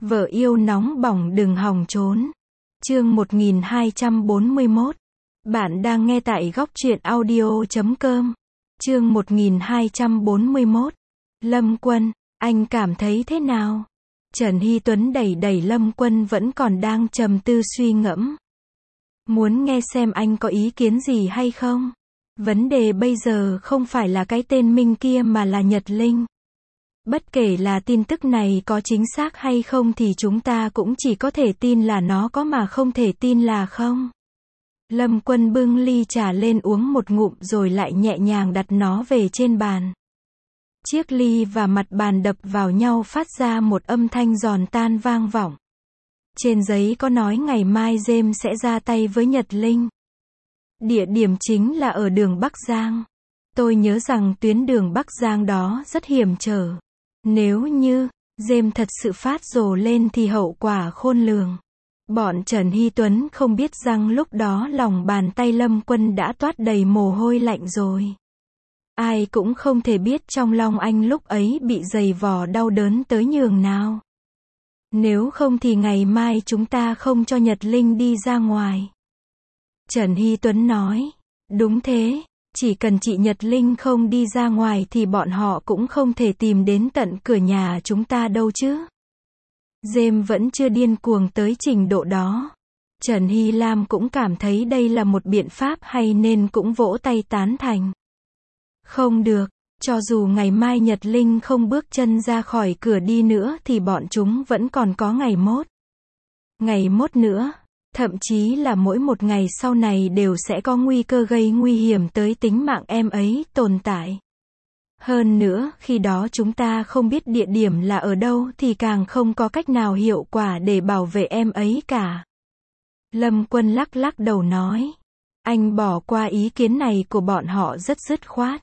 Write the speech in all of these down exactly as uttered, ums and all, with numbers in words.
Vợ yêu nóng bỏng đừng hòng trốn. Chương một nghìn hai trăm bốn mươi mốt. Bạn đang nghe tại góc truyện audio chấm com. Chương một nghìn hai trăm bốn mươi mốt. Lâm Quân, anh cảm thấy thế nào? Trần Hy Tuấn đẩy đẩy Lâm Quân vẫn còn đang trầm tư suy ngẫm. Muốn nghe xem anh có ý kiến gì hay không? Vấn đề bây giờ không phải là cái tên Minh kia mà là Nhật Linh. Bất kể là tin tức này có chính xác hay không thì chúng ta cũng chỉ có thể tin là nó có mà không thể tin là không. Lâm Quân bưng ly trà lên uống một ngụm rồi lại nhẹ nhàng đặt nó về trên bàn. Chiếc ly và mặt bàn đập vào nhau phát ra một âm thanh giòn tan vang vọng. Trên giấy có nói ngày mai James sẽ ra tay với Nhật Linh. Địa điểm chính là ở đường Bắc Giang. Tôi nhớ rằng tuyến đường Bắc Giang đó rất hiểm trở. Nếu như James thật sự phát rồ lên thì hậu quả khôn lường. Bọn Trần Hy Tuấn không biết rằng lúc đó lòng bàn tay Lâm Quân đã toát đầy mồ hôi lạnh rồi. Ai cũng không thể biết trong lòng anh lúc ấy bị dày vò đau đớn tới nhường nào. Nếu không thì ngày mai chúng ta không cho Nhật Linh đi ra ngoài. Trần Hy Tuấn nói. Đúng thế, chỉ cần chị Nhật Linh không đi ra ngoài thì bọn họ cũng không thể tìm đến tận cửa nhà chúng ta đâu chứ. James vẫn chưa điên cuồng tới trình độ đó. Trần Hy Lam cũng cảm thấy đây là một biện pháp hay nên cũng vỗ tay tán thành. Không được, cho dù ngày mai Nhật Linh không bước chân ra khỏi cửa đi nữa thì bọn chúng vẫn còn có ngày mốt. Ngày mốt nữa, thậm chí là mỗi một ngày sau này đều sẽ có nguy cơ gây nguy hiểm tới tính mạng em ấy tồn tại. Hơn nữa, khi đó chúng ta không biết địa điểm là ở đâu thì càng không có cách nào hiệu quả để bảo vệ em ấy cả. Lâm Quân lắc lắc đầu nói. Anh bỏ qua ý kiến này của bọn họ rất dứt khoát.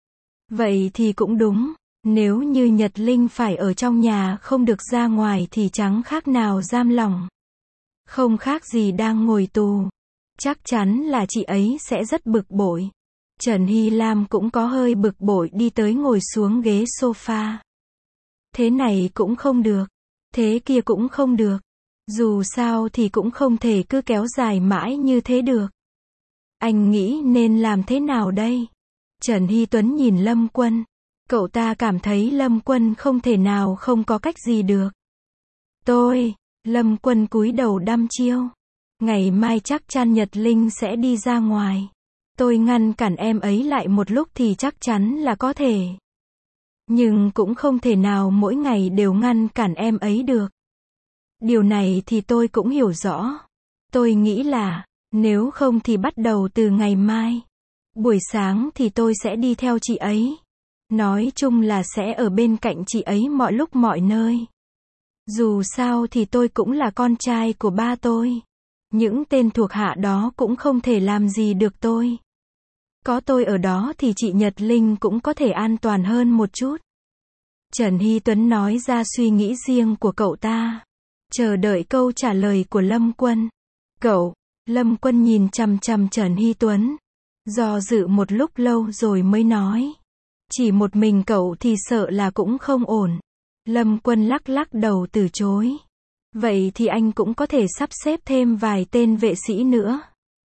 Vậy thì cũng đúng, nếu như Nhật Linh phải ở trong nhà không được ra ngoài thì chẳng khác nào giam lỏng. Không khác gì đang ngồi tù. Chắc chắn là chị ấy sẽ rất bực bội. Trần Hy Lam cũng có hơi bực bội đi tới ngồi xuống ghế sofa. Thế này cũng không được. Thế kia cũng không được. Dù sao thì cũng không thể cứ kéo dài mãi như thế được. Anh nghĩ nên làm thế nào đây? Trần Hy Tuấn nhìn Lâm Quân. Cậu ta cảm thấy Lâm Quân không thể nào không có cách gì được. Tôi, Lâm Quân cúi đầu đăm chiêu. Ngày mai chắc chắn Nhật Linh sẽ đi ra ngoài. Tôi ngăn cản em ấy lại một lúc thì chắc chắn là có thể. Nhưng cũng không thể nào mỗi ngày đều ngăn cản em ấy được. Điều này thì tôi cũng hiểu rõ. Tôi nghĩ là, nếu không thì bắt đầu từ ngày mai. Buổi sáng thì tôi sẽ đi theo chị ấy. Nói chung là sẽ ở bên cạnh chị ấy mọi lúc mọi nơi. Dù sao thì tôi cũng là con trai của ba tôi. Những tên thuộc hạ đó cũng không thể làm gì được tôi. Có tôi ở đó thì chị Nhật Linh cũng có thể an toàn hơn một chút. Trần Hy Tuấn nói ra suy nghĩ riêng của cậu ta. Chờ đợi câu trả lời của Lâm Quân. Cậu, Lâm Quân nhìn chằm chằm Trần Hy Tuấn. Do dự một lúc lâu rồi mới nói. Chỉ một mình cậu thì sợ là cũng không ổn. Lâm Quân lắc lắc đầu từ chối. Vậy thì anh cũng có thể sắp xếp thêm vài tên vệ sĩ nữa.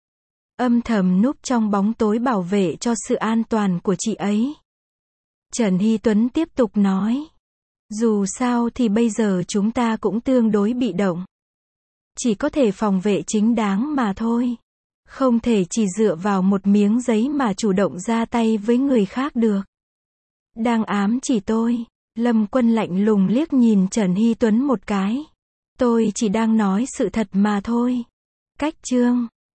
Âm thầm núp trong bóng tối bảo vệ cho sự an toàn của chị ấy. Trần Hy Tuấn tiếp tục nói. Dù sao thì bây giờ chúng ta cũng tương đối bị động. Chỉ có thể phòng vệ chính đáng mà thôi. Không thể chỉ dựa vào một miếng giấy mà chủ động ra tay với người khác được. Đang ám chỉ tôi. Lâm Quân lạnh lùng liếc nhìn Trần Hy Tuấn một cái. Tôi chỉ đang nói sự thật mà thôi. Cách chương